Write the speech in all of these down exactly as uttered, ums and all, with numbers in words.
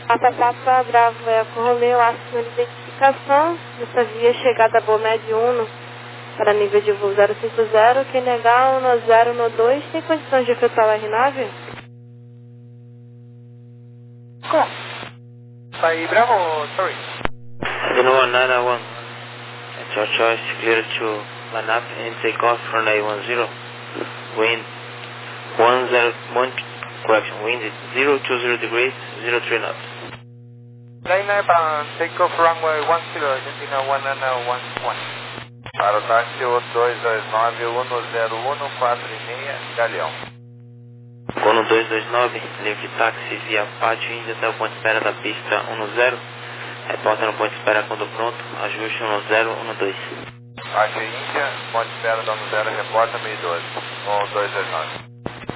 Papa Papa Bravo Eco Romeo, assume identificação, nessa via chegada a Bomed Uno, para nível de voo zero cinco zero, quem negar no zero no dois tem condições de efetuar o R nove? Como? Sai Bravo, sorry. Genoa nine nine one, it's your choice, clear to line up and take off from A one zero, wind one zero, one, correction, wind is zero two zero degrees, zero three knots. Line up and take off runway one zero, Argentina one nine one one. Para o táxi dois dois nove, um zero um, quatro seis, Galeão. Gono dois dois nove, livre táxi via Pátio Índia até o ponto de espera da pista um zero. Reporta no ponto de espera quando pronto, ajuste um zero um dois. Pátio Índia, ponto de espera do um zero, reporta meio doze, um dois dois nove.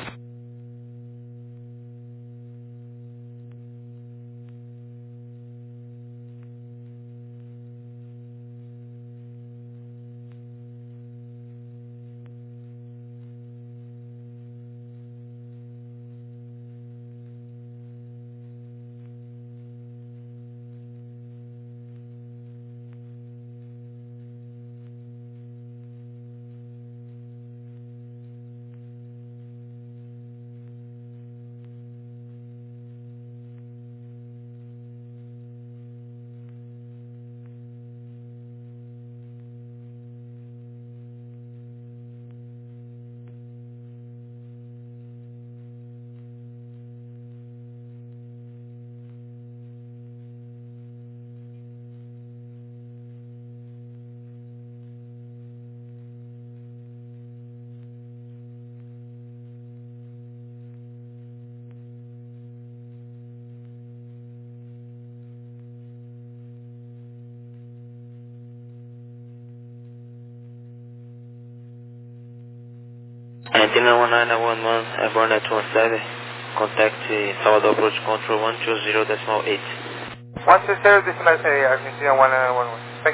Argentina one nine one one, airborne at one seven, contact uh, Salvador approach control one two zero decimal eight. one two zero decimal eight, Argentina one nine one one. Thanks.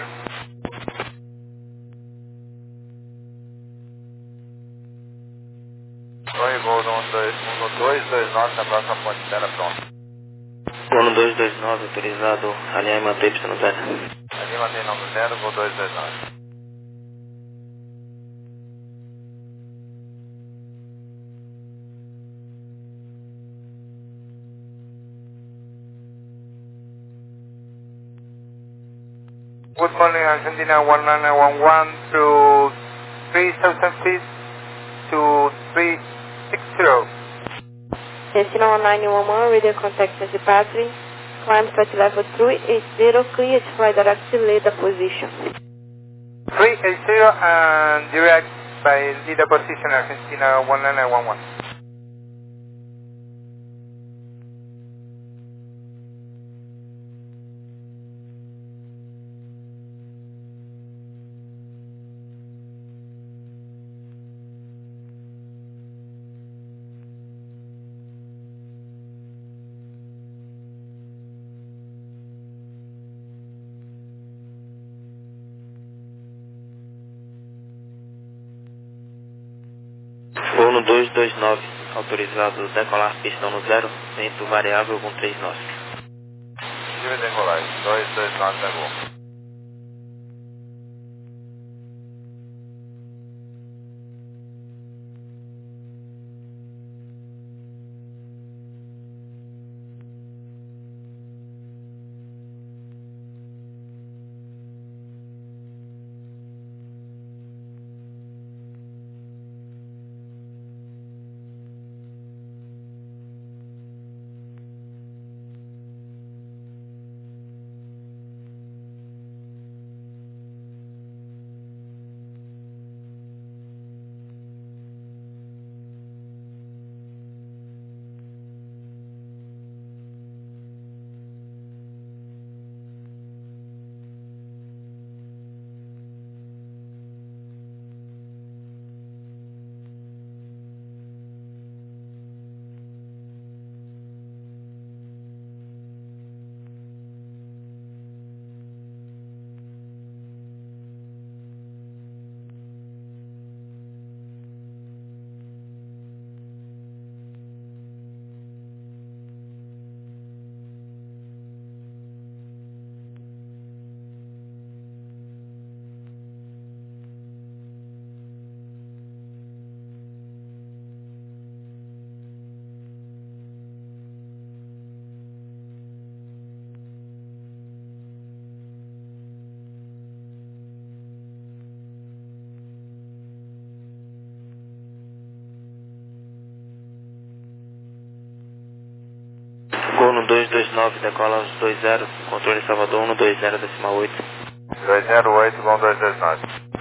Oi, voo um dois dois nove, na próxima ponte de espera pronto. Gono dois dois nove, autorizado, alinhar e manter pista no zero. Ali mantém nome zero, voo dois dois nove. Good morning, Argentina one nine one one through three thousand feet to three six zero. Argentina one nine one one, radio contact and departure, climb flight level three eight zero, clear to fly direct to leader position. three eight zero and direct by leader position, Argentina one nine one one. Gono dois dois nove, autorizado, decolar pistão no zero, vento variável com três nós. Livre decolar, dois dois nove da Gol. um dois dois nove, decola aos dois zero, controle Salvador um dois zero, decimal oito. dois zero oito com dois dois nove.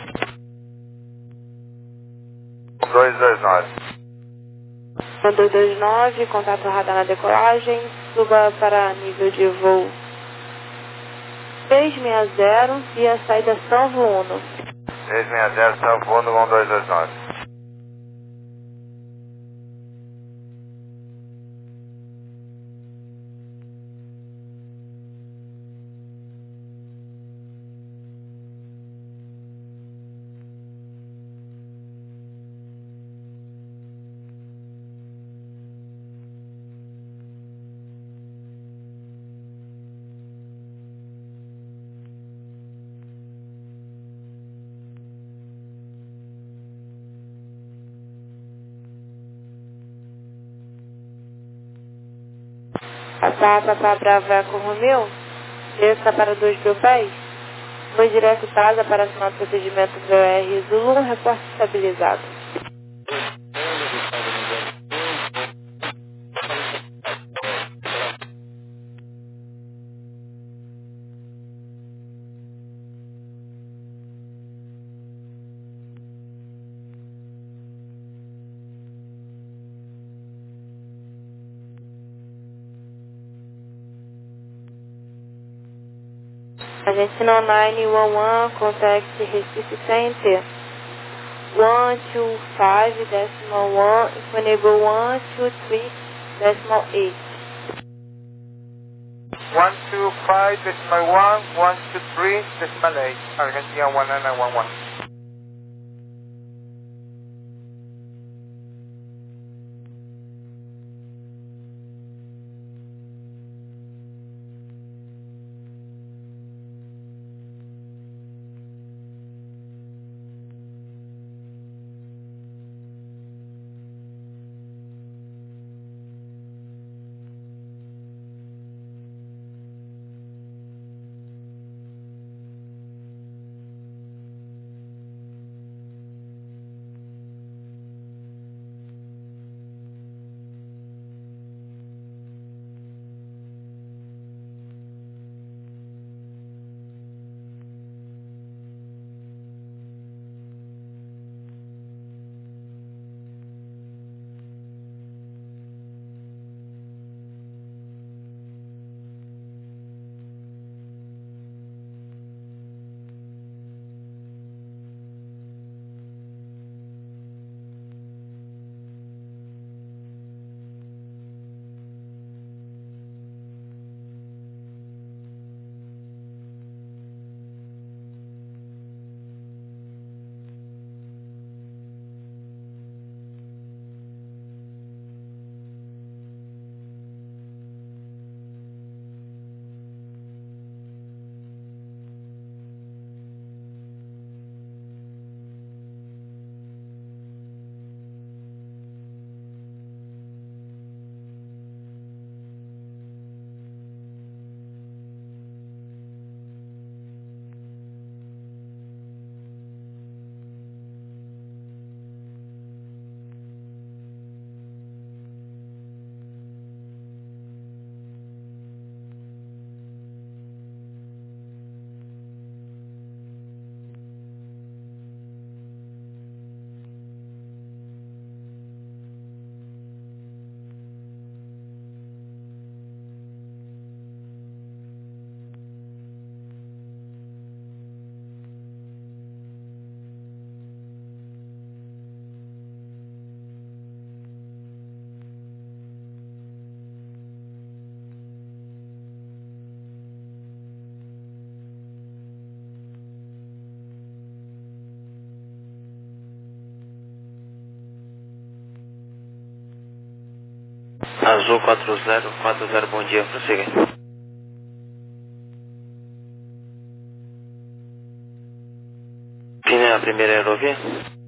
dois dois nove. dois dois nove, contato radar na decolagem, suba para nível de voo seiscentos e sessenta e a saída São Vuno. seiscentos e sessenta, São Vuno com dois dois nove. Passar para Bravo Eco Romeu, desça para dois mil pés, foi direto casa para assinar o procedimento V R Zulu, reporte estabilizado. Argentina nove um um, contact Recife Center, one two five decimal one, Infonego one two three decimal eight. one two five decimal one, one two three decimal eight. Argentina one nine one one. Azul quatro zero quatro zero, bom dia, prossiga. Quem é a primeira aerovia?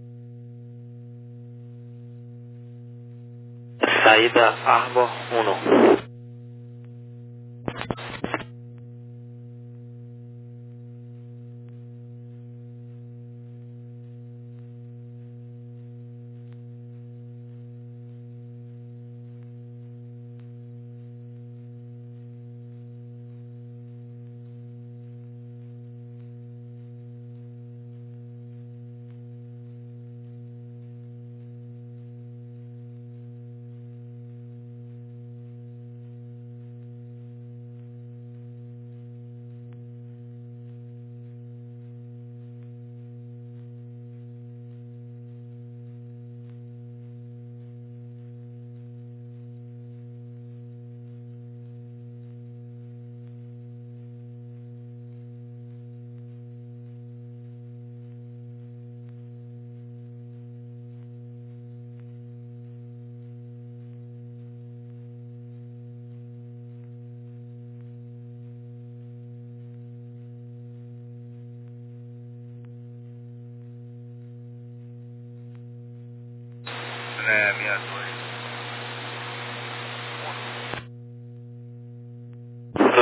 Saída Arbor um.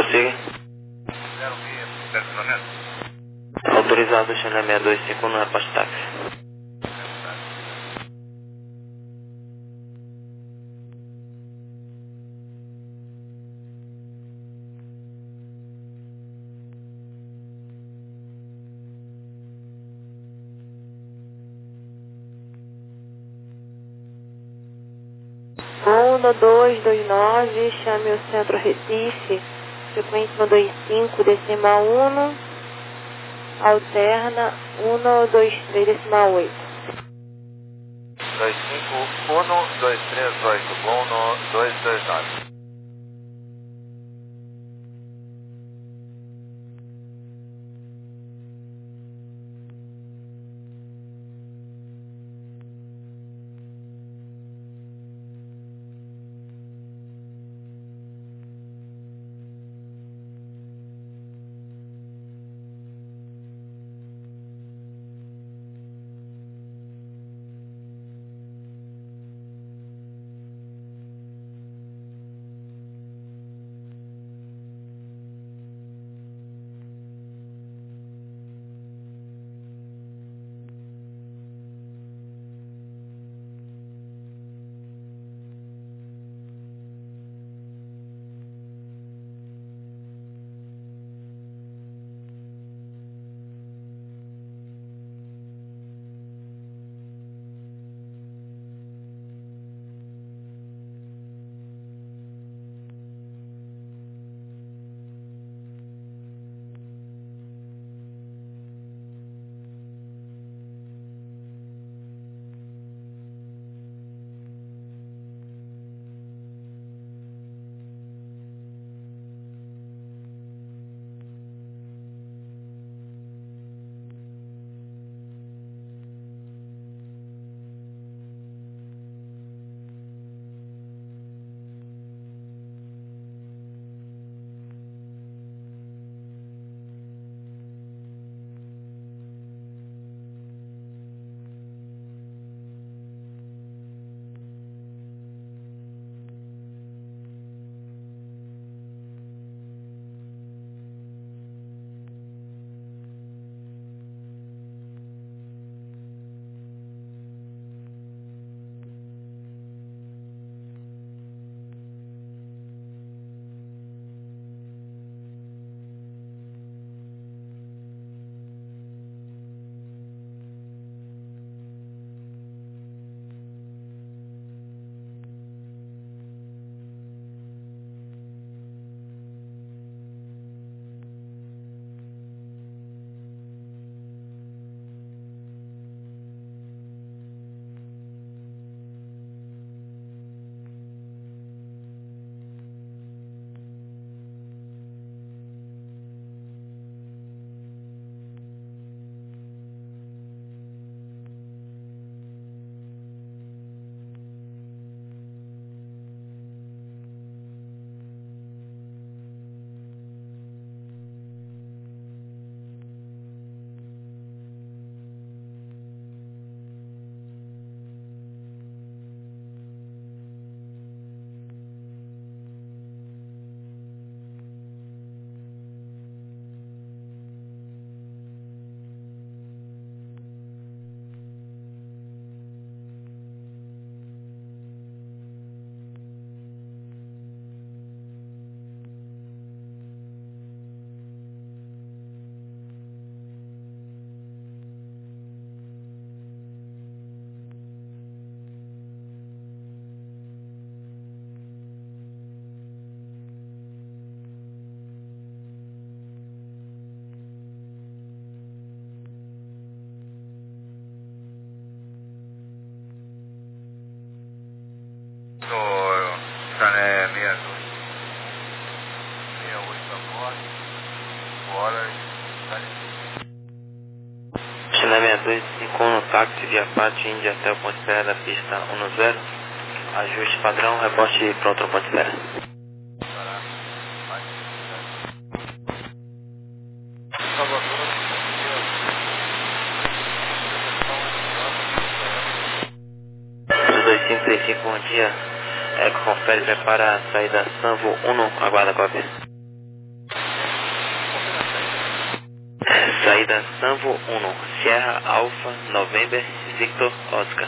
Prossiga. zero seis, estacionamento. Autorizado, China seis dois cinco um, reposte táxi. um no dois dois nove, chame o centro Recife, frequente no dois cinco, decimal um, alterna um dois três, decimal oito. dois cinco um dois três oito, um no dois dois nove. China seis dois cinco um, táxi via Pátio Índia até o ponto espera da pista um zero. Ajuste padrão, reporte pronto ao ponto espera. dois cinco seis cinco, bom dia. Eco confere, prepara a saída Sanvo um, aguarda a cópia. Saída Sanvo um, Sierra Alpha November Victor Oscar.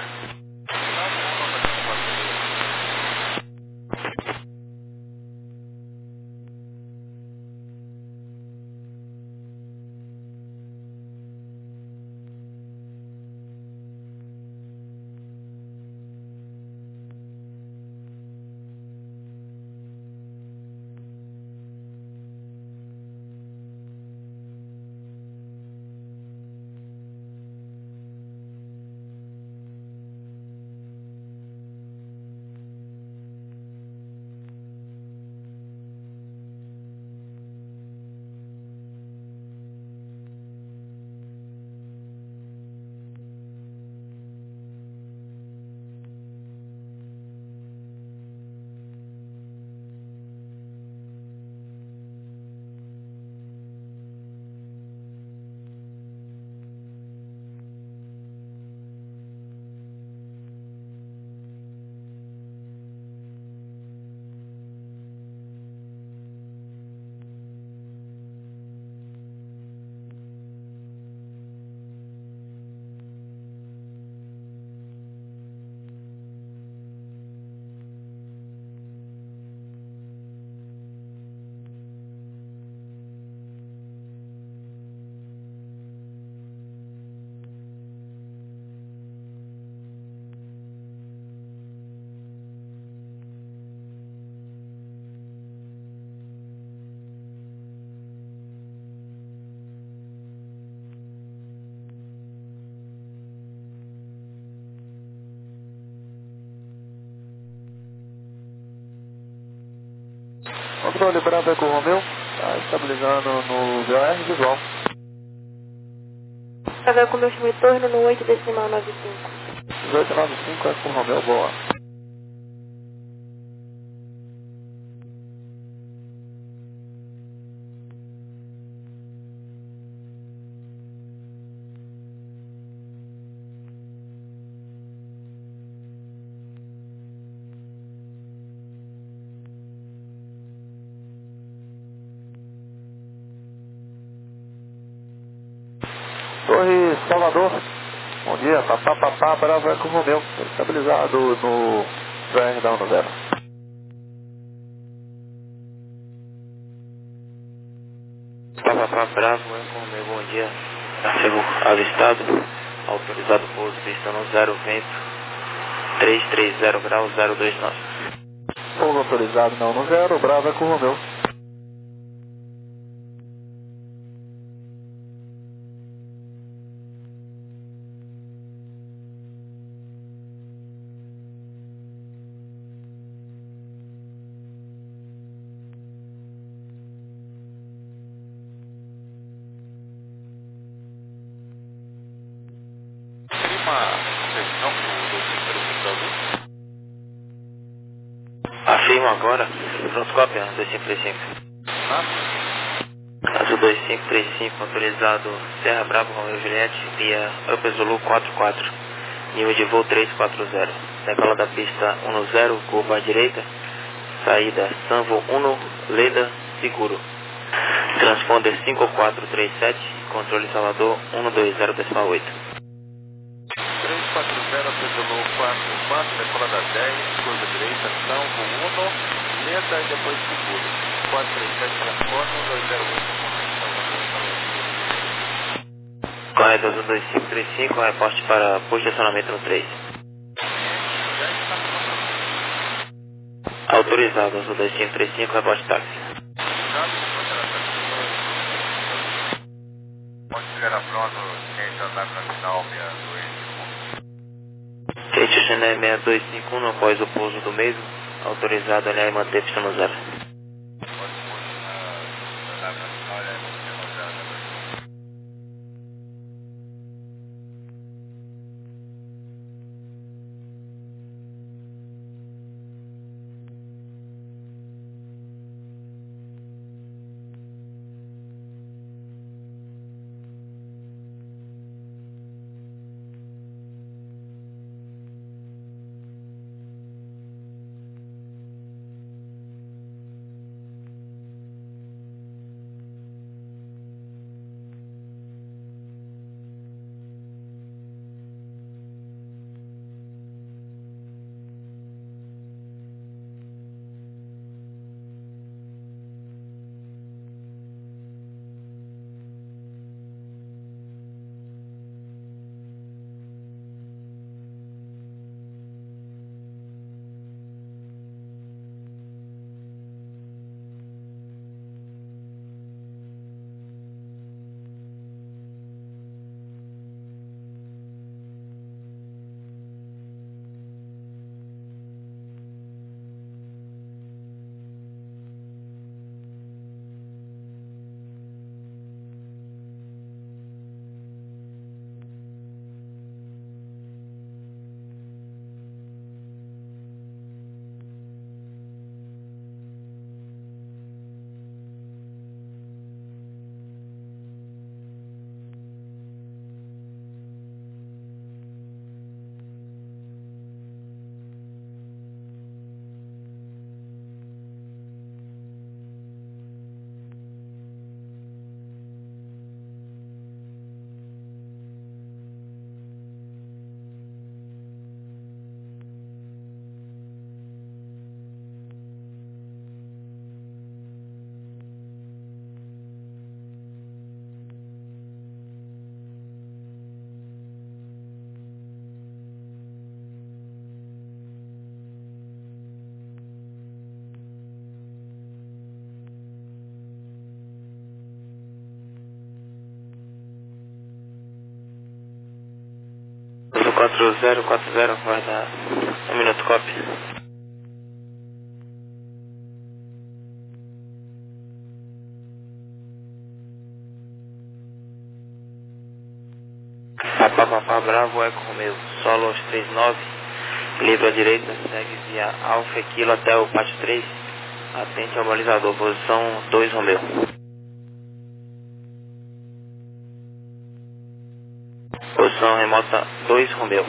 Controle Bravo Eco Romeu, está estabilizando no V O R visual. Bravo com meu retorno no oito decimal nove cinco. dezoito nove cinco Eco Romeu, boa. Torre Salvador, bom dia, papá, papá, Bravo Eco Romeu, estabilizado no V R da um zero. Papá, Bravo Eco Romeu, bom dia. Tráfego avistado, autorizado pouso, pista no zero, vento, trezentos e trinta graus, zero dois nove. Pouso autorizado na um zero, Bravo Eco Romeu. Afirmo agora, pronto, cópia, dois cinco três cinco. Azul dois cinco três cinco, autorizado Serra Bravo Romeo Juliette, via Upper Zulu quatro quatro, nível de voo trezentos e quarenta. Decola da pista um zero, curva à direita, saída Sanvo um, Leda, seguro. Transponder cinco quatro três sete, controle Salvador um dois zero decimal oito. trezentos e quarenta, Zulu quatro quatro, decola da dez, curva direita, Sanvo um, Leda e depois seguro. quatro três sete, transponder um dois zero oito. Correto, Azul dois cinco três cinco, reporte para posto de estacionamento no três. Autorizado, Azul dois cinco três cinco, reporte táxi. Pode chegar pronto, quem já está para final seis dois. Gente, o Chennai seis dois cinco um, após o pouso do mesmo, autorizado aliás manter pista no zero. quatro zero quatro zero, vai dar um minuto, copy. Papá, papá, Bravo, Eco Romeo, solo aos trinta e nove, livre à direita, segue via Alfa Kilo até o pátio três, atente ao balizador, posição dois Romeo. Posição remota dois Romeo.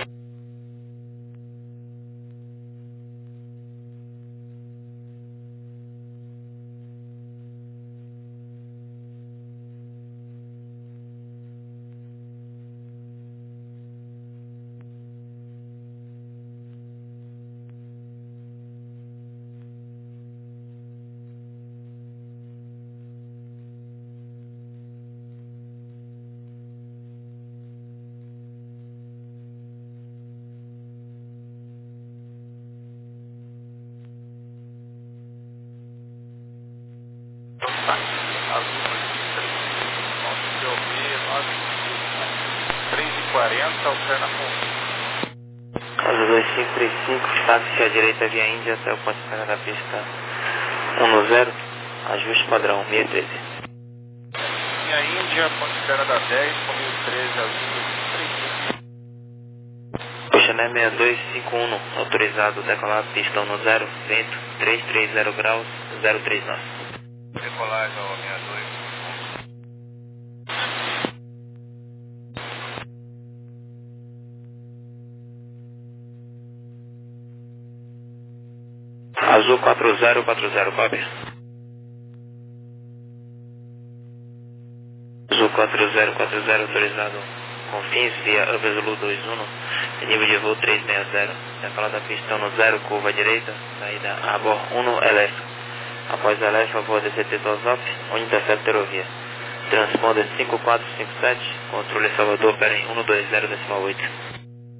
três e quarenta, alterna com Azul dois cinco três cinco, táxi à direita via Índia até o ponto de saída da pista um no zero, ajuste padrão seis treze. Via Índia, ponte de espera da dez, com mil e treze, Azul dois cinco três cinco. Puxané seis dois cinco um, autorizado decolar pista um no zero, vento trezentos e trinta graus, zero três nove. Decolagem ao seis dois. Azul quatro zero quatro zero, copy. Azul quatro zero quatro zero, autorizado com fins via Up Zulu dois um, nível de voo trezentos e sessenta, decolar da pista um no zero, curva à direita, saída a bordo um no Elefa. Após a Elefa, voa D C T Tosop, onde intercepta Terovia. Transponder cinco quatro cinco sete, controle Salvador, pera em um dois zero decimal oito.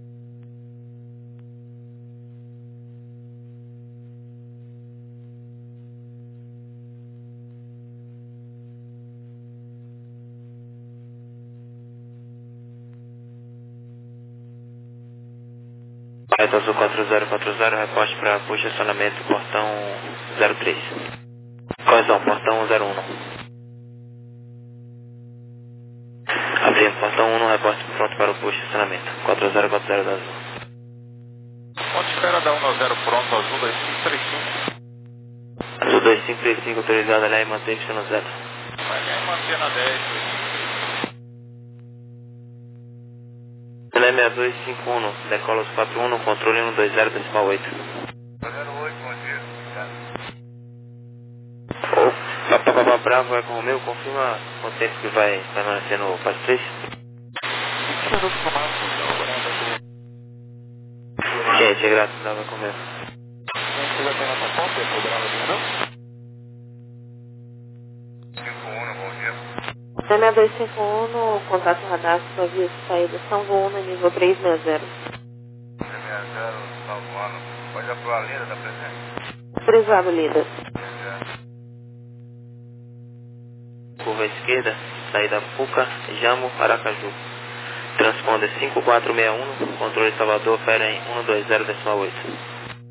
Reta Azul quatro zero quatro zero, reporte para posicionamento portão zero três. Correção, portão zero um. Abrir portão um, reporte pronto para o posicionamento. quatro zero quatro zero da Azul. Ponte de espera da um no zero, pronto, Azul dois cinco três cinco. Azul dois cinco três cinco, autorizado ali e mantém pista no zero. Vai ganhar manter na dez, Ele é seis dois cinco um, decola os quatro um, controle um dois zero decimal oito. zero oito, bom dia. Papá, papá, Bravo, Eco Romeo, confirma quanto tempo que vai permanecer no pátio três? vinte minutos no máximo, então. Gente, é grátis, Bravo, Eco Romeo. Você já tem nossa conta, é Bravo, não? cinco um, bom dia. seis dois cinco um, contato radar, sua via de saída São Gouna, nível trezentos e sessenta. trezentos e sessenta, salvando. Pode aprovar a linha da presença. Autorizado, líder. Curva à esquerda, saída Puca, Jamo, Aracaju. Transponder cinco quatro seis um, controle Salvador, pera em um dois zero decimal oito.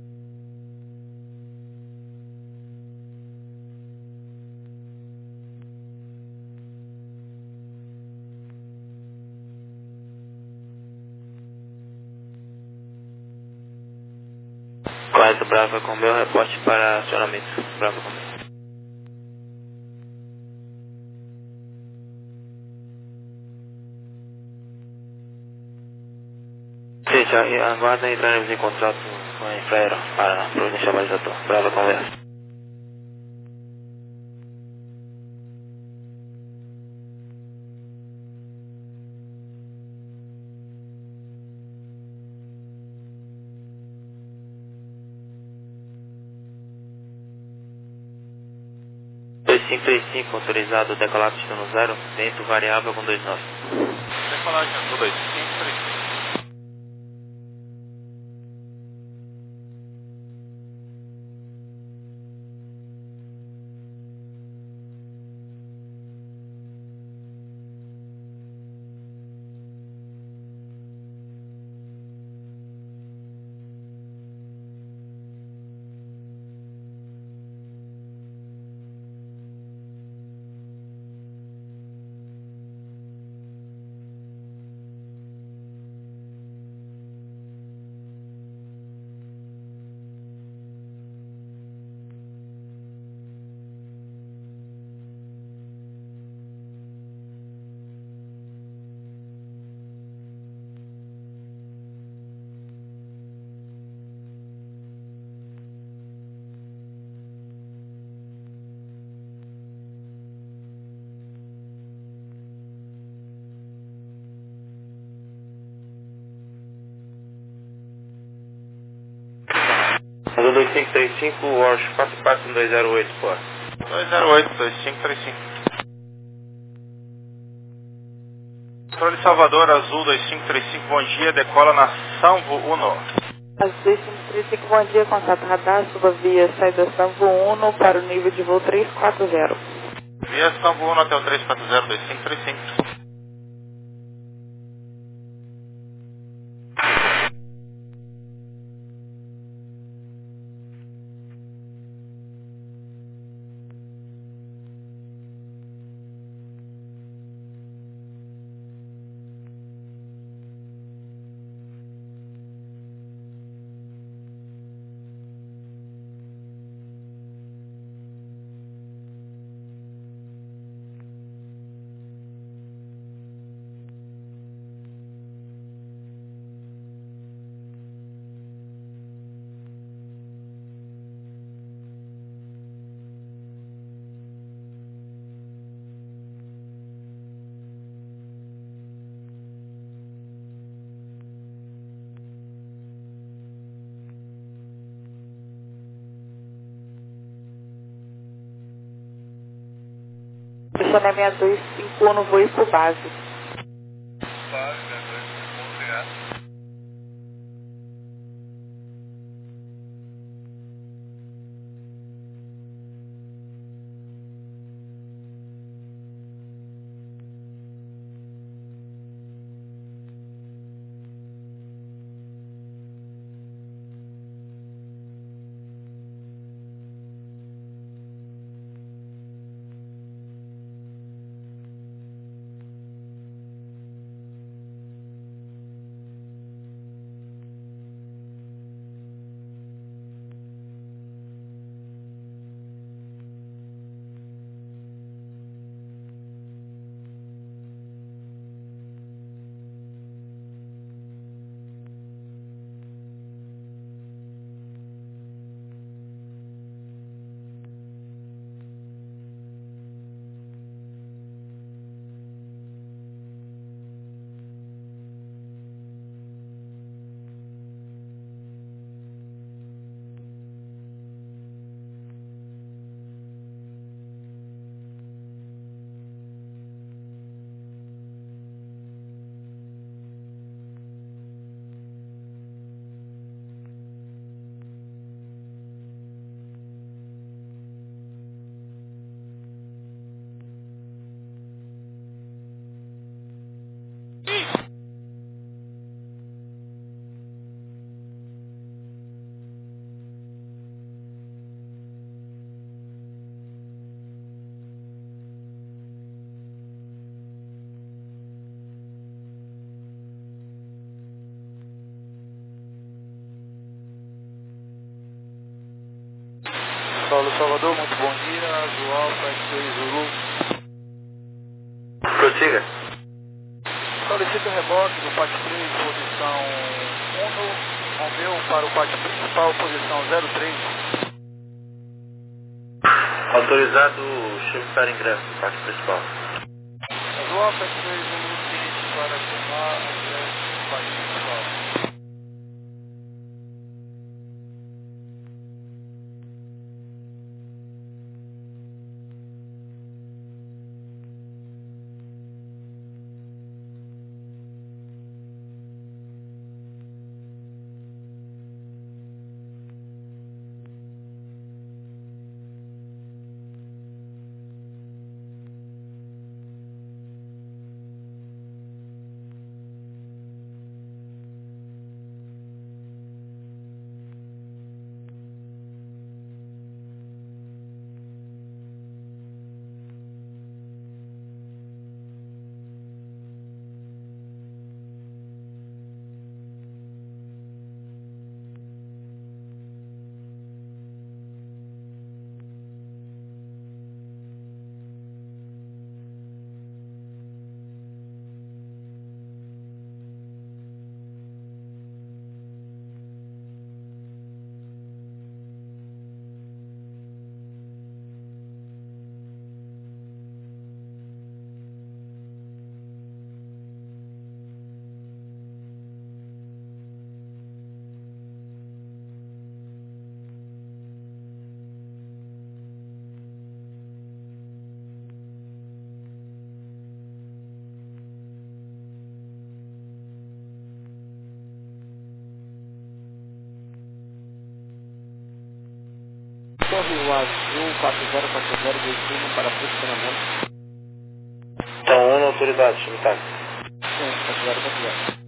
Correto, Bravo, com meu reporte para acionamento. Bravo, com meu. Sim, já aguarda e entraremos em contato com a Infraero para providenciar o balizador. Bravo, com meu. dois cinco três cinco, autorizado decolar pista no zero, vento variável com dois nove. Decolagem Azul dois cinco três cinco. dois cinco três cinco, Wash quatro quatro dois zero oito, por. dois zero oito, dois cinco três cinco. Controle Salvador, Azul dois cinco três cinco, bom dia, decola na Samvo Uno. Azul dois cinco três cinco, bom dia, contato radar, suba via saída Samvo Uno para o nível de voo três quatro zero. Via Samvo Uno até o três quatro zero, dois cinco três cinco. Deixando a seis dois cinco um, voo por base. Base, seis dois cinco um, obrigado. Paulo Salvador, muito bom dia, Azul Alfa, X-Ray Zulu. Prossiga. Solicito o reboque do P A T três, posição um, moveu para o P A T principal, posição zero três. Autorizado o shift para ingresso do P A T principal. Azul Alfa, X-Ray Zulu, seguinte para chamar ingresso do P A T principal. azul quatro zero quatro zero veículo para posicionamento. Então, um, autoridade, chame táxi. Sim, quatro zero quatro zero.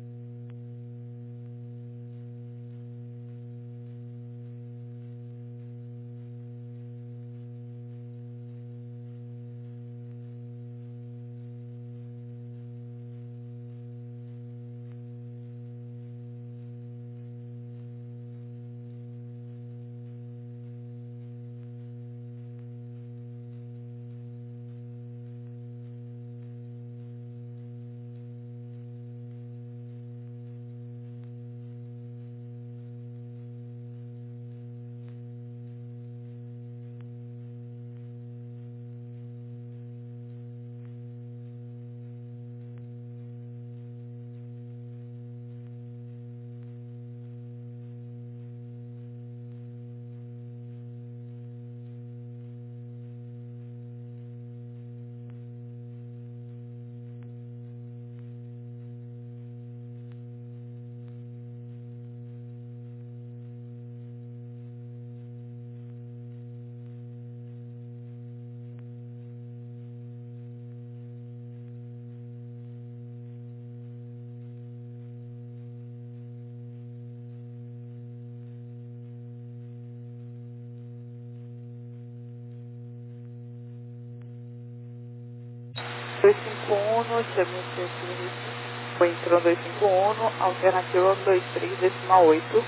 dois cinco um, chame o centro foi entrando dois cinco um, alternativa um dois três, decimal oito.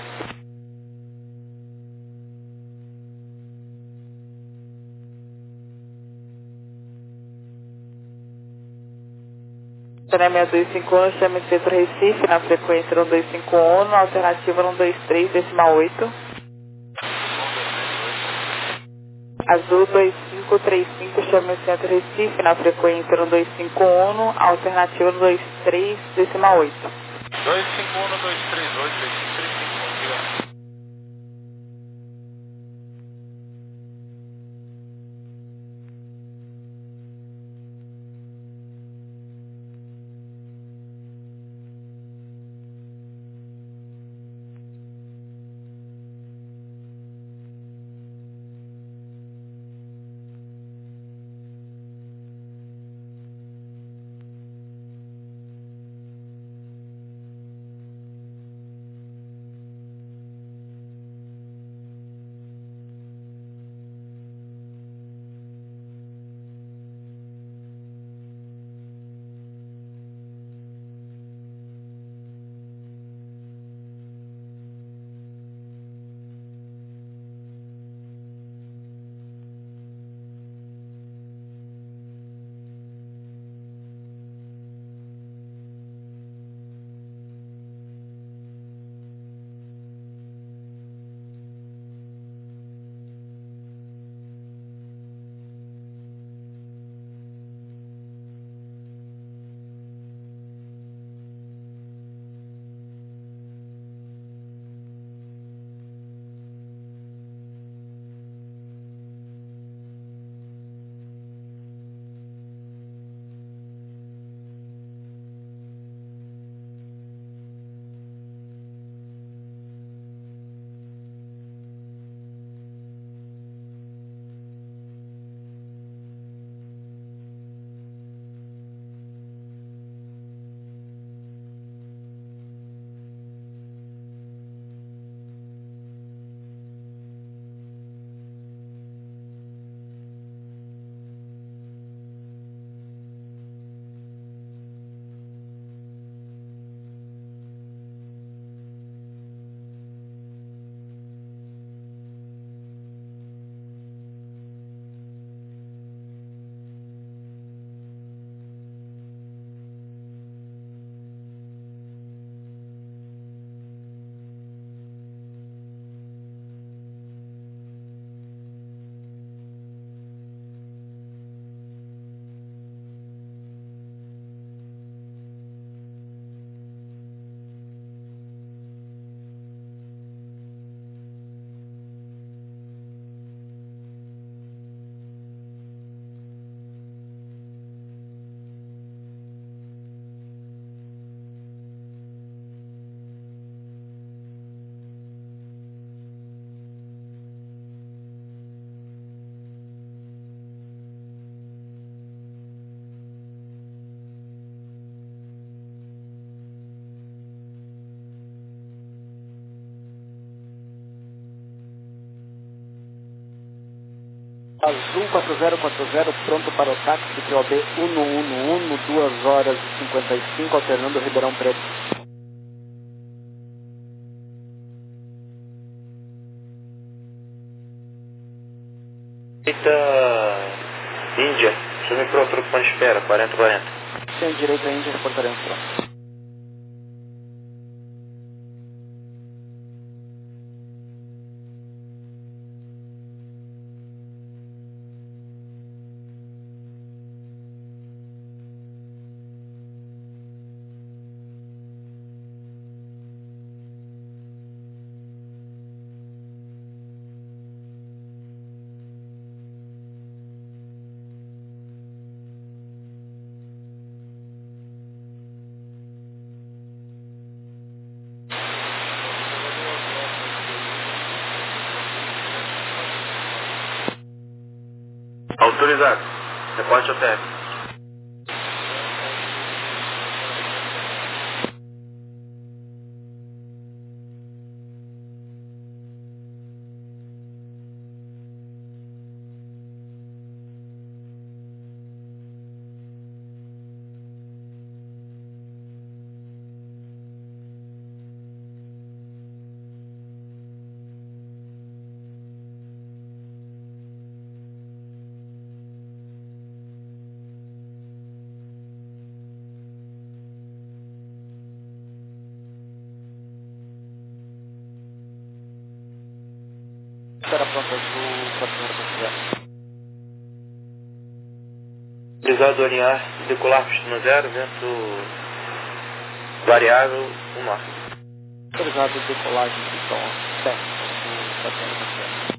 Tremia dois cinco um, chame o centro Recife, na frequência um dois cinco um, alternativa um dois três, decimal oito. Azul dois cinco três cinco, chame o centro Recife, na frequência um dois cinco um, alternativa um dois três, decimal oito. dois cinco um, dois três oito, dois cinco três cinco, diga. Azul quatro zero quatro zero, pronto para o táxi Q O B um um um um, duas horas e cinquenta e cinco, alternando Ribeirão Preto. Eita, Índia, chame para o trocante de espera, quarenta quarenta. Sem direito a Índia, reportaremos pronto. Autorizado. Reporte ao térreo. Espera pronto, Azul quatro zero quatro zero. Autorizado a alinhar, decolar no zero, vento variável, um norte. Autorizado a decolagem de som sete, Azul quatro zero quatro zero.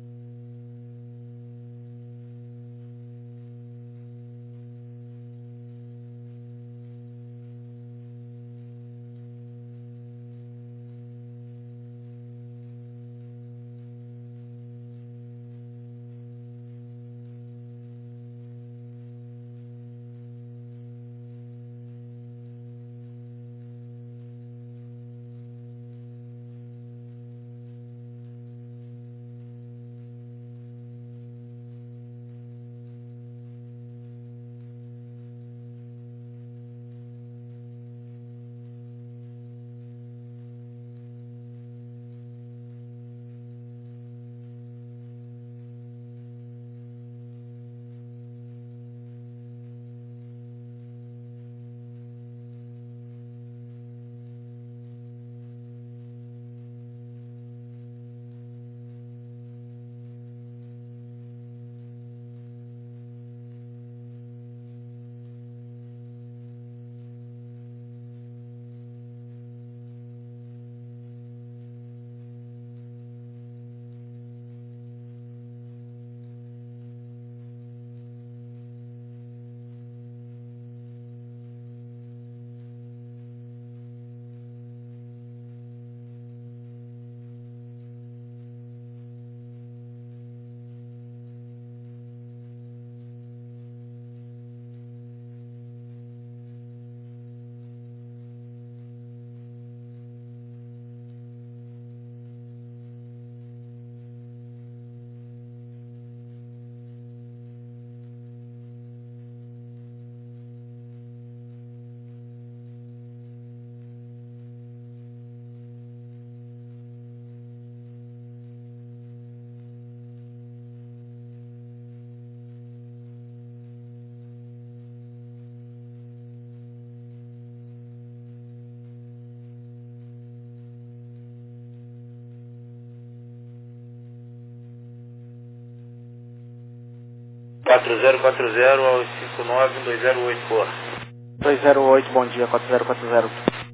quatro zero quatro zero ao cinco nove dois zero oito, boa. dois zero oito, bom dia, quatro zero quatro zero.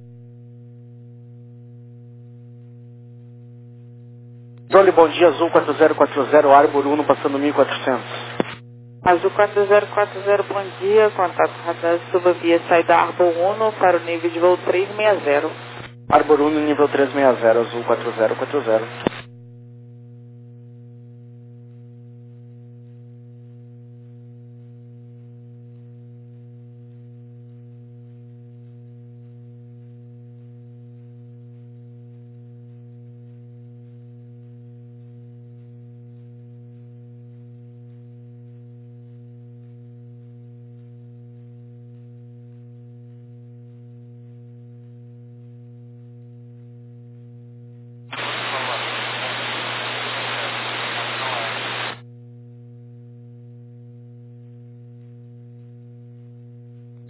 Controle, bom dia, Azul quatro zero quatro zero, Arbor um passando mil e quatrocentos. Azul quatro zero quatro zero, bom dia, contato radar subvia saída Arbor um para o nível de voo trezentos e sessenta. Arbor um, nível trezentos e sessenta, Azul quatro zero quatro zero.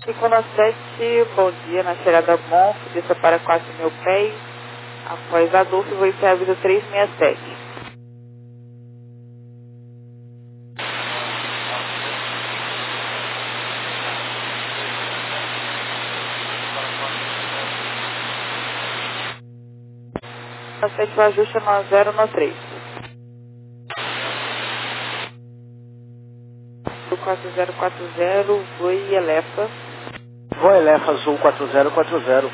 cinco sete, bom dia, na chegada Monf, desça para quatro mil pés, após Adolfo, vou encerrar a vida três seis sete. sete, o ajuste é nove zero nove três. quatro zero quatro zero, Voi Elefa. Voi Elefa Azul quatro zero quatro zero.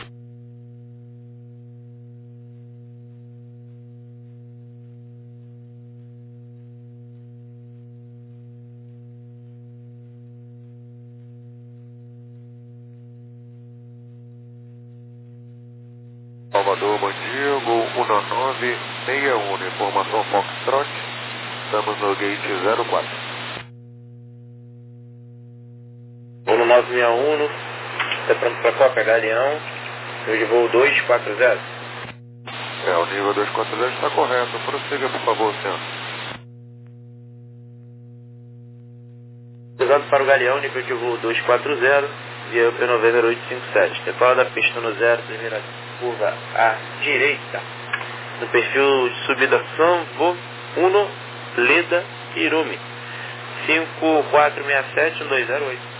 Salvador, bom dia, Gol um nove seis um, informação Foxtrot, estamos no gate zero quatro. um nove seis um, está pronto para Copa, Galeão, eu de voo dois quatro zero. É, o nível dois quatro zero está correto, prossiga por favor, senhor. Cruzado para o Galeão, nível de voo dois quatro zero, via U P November oito cinco sete. Decola da pista no zero, primeira curva à direita. No perfil de subida Sanvo, um, Leda, Irumi. cinco quatro seis sete um dois zero oito.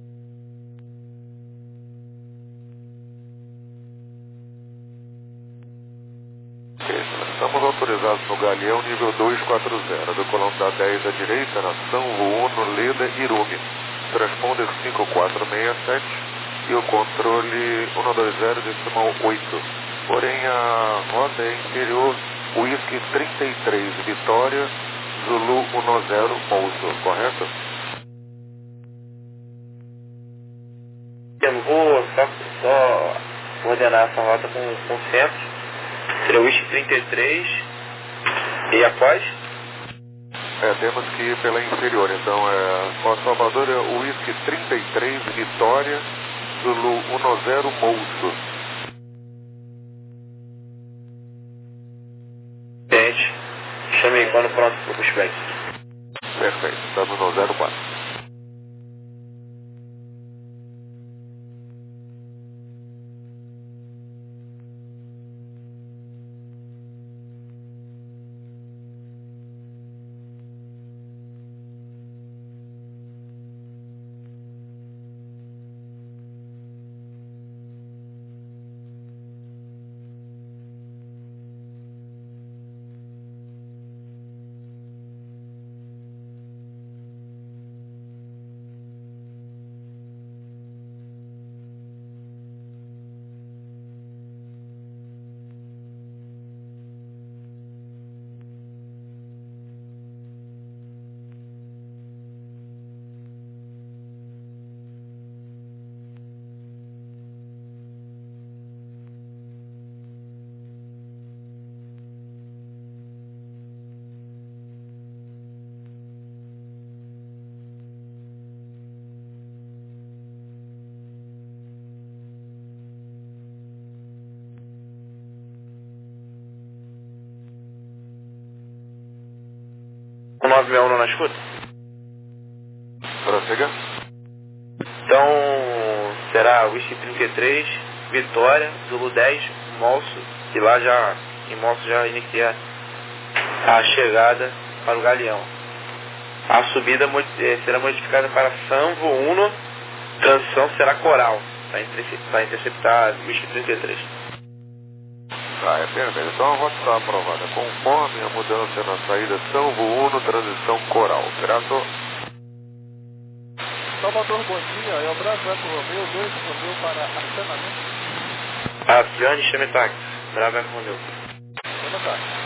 Estamos autorizados no Galeão, nível dois quatro zero, decolando da dez à direita, na Sanvo um, Leda, Irumi. Transponder cinco quatro seis sete e o controle um dois zero decimal oito. Porém, a rota é inferior, Whisky trinta e três, Vitória, Zulu um zero, Bolso, correto? Eu vou só, só coordenar essa rota com, com o centro. Seria o Whisky trinta e três e após? É, temos que ir pela inferior, então é, o Salvador é o Whisky trinta e três, Vitória, Zulu um zero, Bolso. Gente, chamei quando pronto para o pushback. Perfeito, estamos no zero quatro. O nove seis um na escuta? Prossiga. Então, será Whisky trinta e três, Vitória, Zulu dez, Molso, e lá já, em Molso já inicia a chegada para o Galeão. A subida será modificada para Sanvo um, transição será Coral, para interceptar Whisky trinta e três. Ah, é perfeito. Então a rota está aprovada conforme a mudança na saída Sanvo um, transição Coral, certo? Salvador, bom dia. É o Bravo Eco Romeu, dois Romeu para acionamento. Acione, chame táxi. Bravo Eco Romeu. Boa tarde.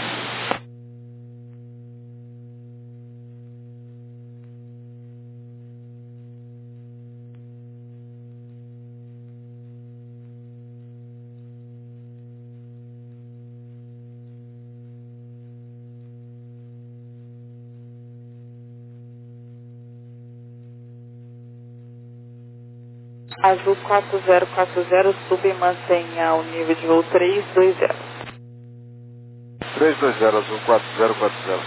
Azul quatro zero quatro zero, sub e mantenha o nível de voo três dois zero. três dois zero, Azul quatro zero quatro zero.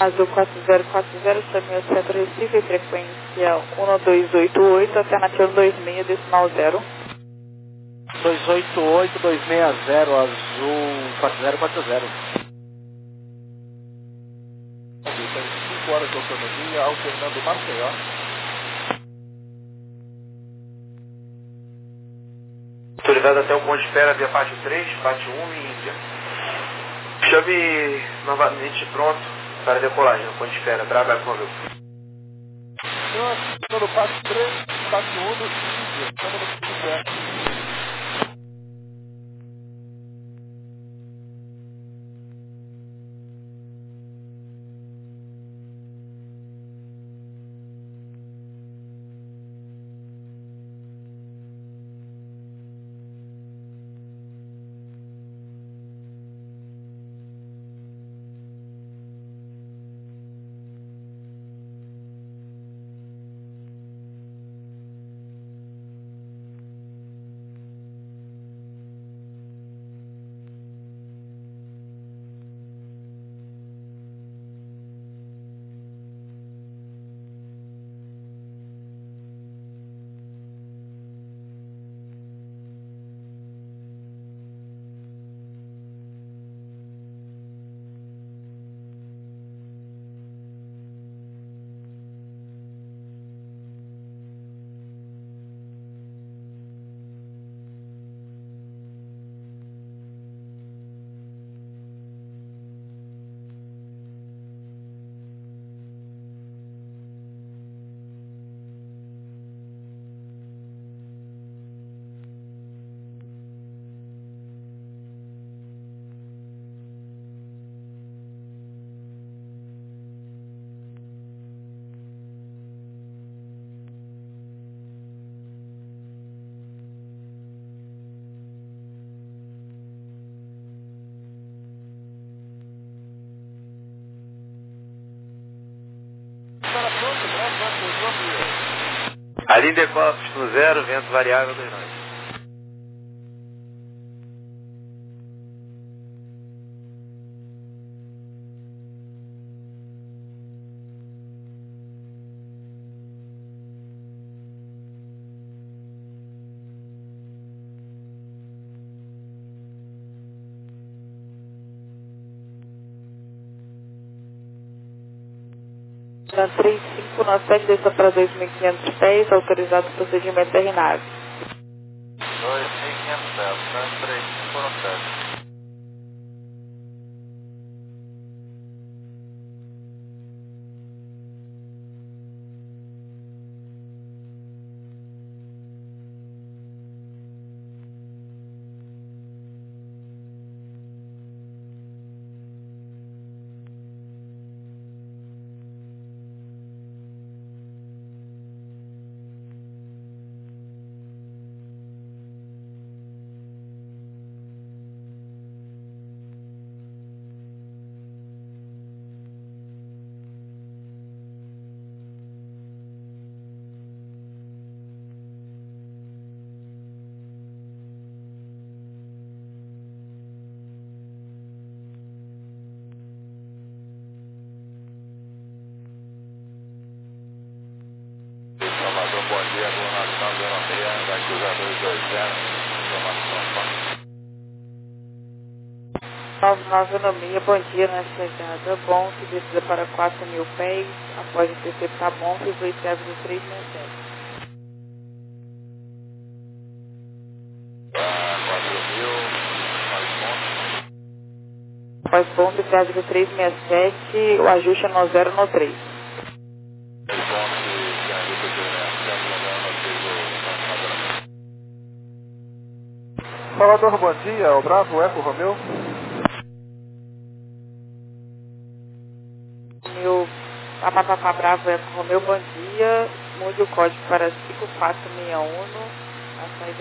Azul quatro zero quatro zero, chame ao centro Recife, frequência um dois oito oito, alternativa dois seis, decimal zero. dois oito oito, dois seis zero, Azul quatro zero quatro zero. cinco horas de autonomia, alternando Maceió. Autorizado até o ponto de espera via parte três, parte um e Índia. Chame novamente pronto para decolagem no ponto de espera, Bravo Eco Romeo. Senhor, estou no parte três, parte um do Índia, estamos no ponto de espera. Ali decola no zero, vento variável dois nove. Na três cinco nove sete, desça para dois mil e quinhentos pés, autorizado o procedimento R nave. dois mil e quinhentos pés, três cinco nove sete. Salvador, bom dia, governação zero seis, vai cruzar dois dois zero, informação. nove nove Autonomia, bom dia na chegada, bom, que descida para quatro mil pés, após interceptar bom, que dois sete três seis sete. quatro mil, mais pontos. Após bom, que três seis sete, o ajuste é no zero no três. Salvador, bom dia, o Bravo Eco Romeo. Meu Papapá Bravo Eco Romeo, bom dia, mude o código para cinco quatro seis um, a saída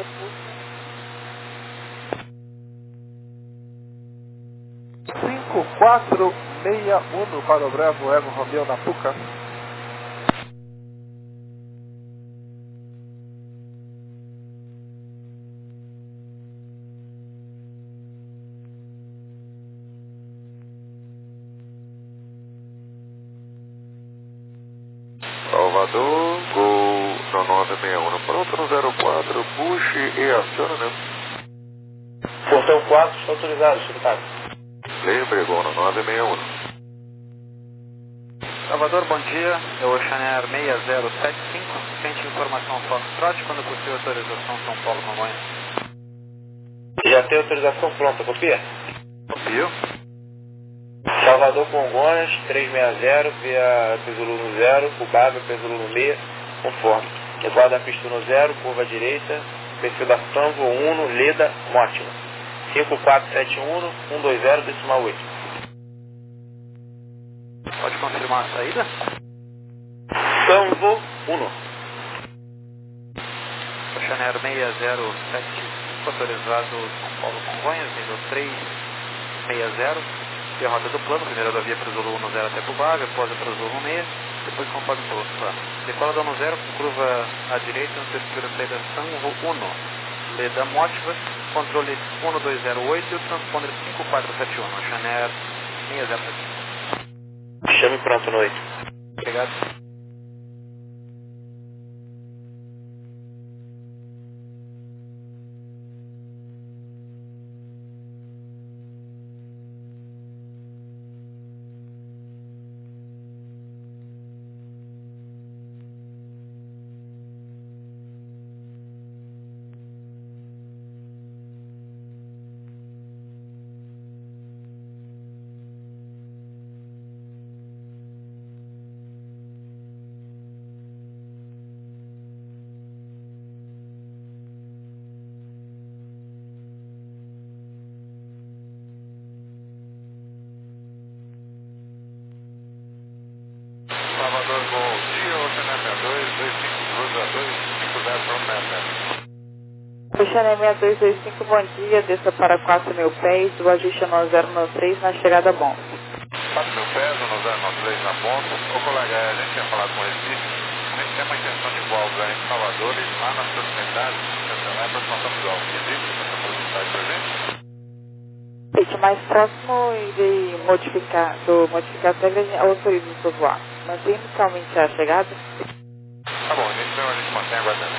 pública. cinco quatro seis um para o Bravo Eco Romeo na Puca. nove seis um, pronto no zero quatro, puxe e aciona, né? Portão quatro, está autorizado, secretário. Lembre, gol no nove seis um. Salvador, bom dia. É o Oceanair seis zero sete cinco. Sente informação Foxtrot, quando possível autorização São Paulo Congonhas. Já tem autorização pronta, copia? Copio. Salvador Congonhas, trezentos e sessenta, via Pesolino zero, Cubaba, Pesolino seis, conforme. Levado da pista no zero, curva à direita, perfil da Tango um, Leda, Mótima. cinco quatro sete um, um dois zero, decimal oito. Pode confirmar a saída? Tango um. Oceanair seis zero sete cinco, autorizado São Paulo Congonhas, nível três seis zero. Derrota do plano, primeira da via para o Zulu um zero até Cubaba, após para o Zulu seis, depois conforme pelo plano. Decola da um zero com curva à direita no terceiro saída Tango um. Leda Mótiva, controle um dois zero oito e o transponder cinco quatro sete um, Oceanair seis zero sete cinco. Chame pronto no oito. Obrigado. Salvador, bom dia, Oceanair seis dois dois cinco, cruza dois cinco zero para o Meta. Oceanair seis dois dois cinco, bom dia, desça para quatro mil pés, o ajuste no zero nove três na chegada bom. quatro mil pés, no zero nove três na ponta. Ô colega, a gente tinha falado com o Recife, a gente tem uma intenção de voar em Salvador e lá nas proximidades, nós estamos ao existe essa possibilidade para a gente? Esse mais próximo irei modificar, do modificar as regras e autorizo o seu voar. Mantém inicialmente a chegada. Tá bom, então a gente mantém a guarda